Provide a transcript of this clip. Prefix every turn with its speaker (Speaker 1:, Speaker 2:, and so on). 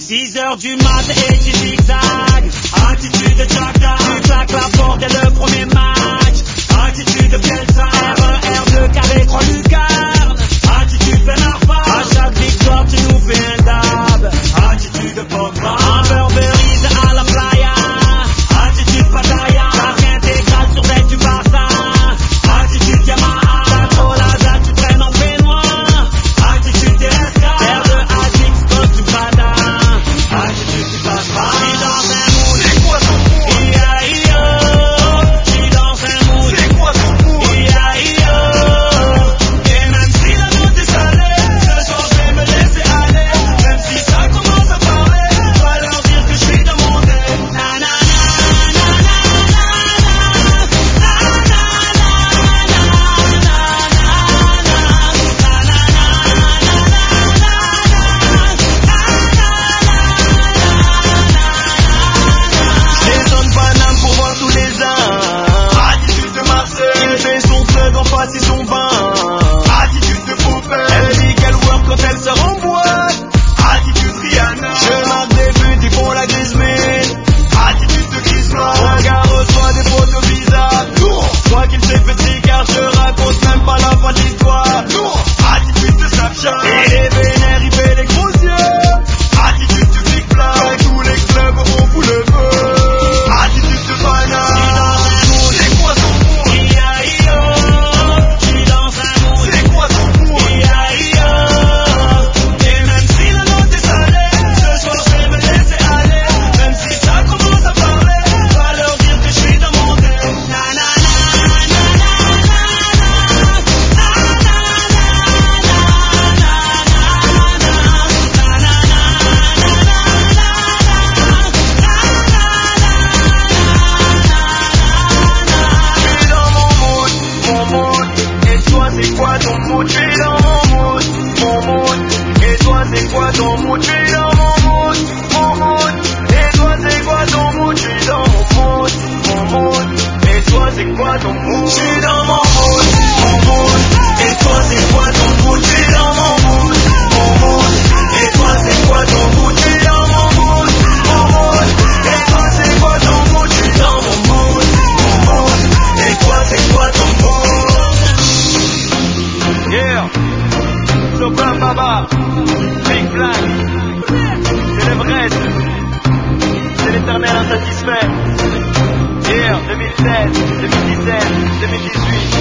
Speaker 1: 6h du mat et tu zigzag. Attitude de Jack, tu claques la porte dès le premier match. Attitude de Bielsa, RER de carré, croix lucarne. Attitude Ben Arfa, à chaque victoire tu nous fais un dab. Attitude de Pogba, un Burberry à la playa. Attitude Pataya, la intégrale sur tête du Barça. Attitude Yamaha, t'as trop la date, tu traînes en peignoir. Attitude Teresca, paire de Asics, costume Prada. Attitude tu passes pas. J'suis dans un mood, c'est quoi ton mood? J'suis dans un mood, c'est quoi ton mood? Et même si la note est salée, ce soir j'vais me laisser aller. Même si ça commence à parler, va leur dire que j'suis dans mon dé. J'descends Paname pour voir tous les uns. Attitude de Marseille, il fait son thug en face et son bain. Attitude de poupée, elle dit qu'elle work quand elle sort en boîte. Attitude Rihanna, je marque des buts, ils font la Griezmann. Attitude de Griezmann, regarde reçoit des photos bizarres. Moi qu'il fait petit car je raconte même pas la fin de l'histoire. Attitude de Snapchat, il est vénère, il fait les gros yeux. Attitude du Big Fly, tous les clubs au bout le feu. Attitude de Fana, c'est quoi ton mood? J'suis dans un mood, c'est quoi ton mood? Et même si la note est salée, ce soir j'vais me laisser aller. Même si ça commence à parler, va leur dire que j'suis dans mon dé. J'suis dans mon mood, et toi c'est quoi ton mood? J'suis dans mon mood, et toi c'est quoi ton mood? J'suis dans mon mood, et toi c'est quoi ton mood? J'suis dans mon mood, et toi c'est quoi ton mood? J'suis dans mon mood, et toi c'est quoi ton mood? J'suis dans mon mood, et toi c'est quoi ton mood? J'suis dans mon mood, et toi c'est quoi ton mood? J'suis dans mon mood, et toi c'est quoi ton mood? Yeah, Sopra Baba, Big Black, c'est l'Everest, c'est l'éternel insatisfait. Yeah, 2016, 2017, 2018.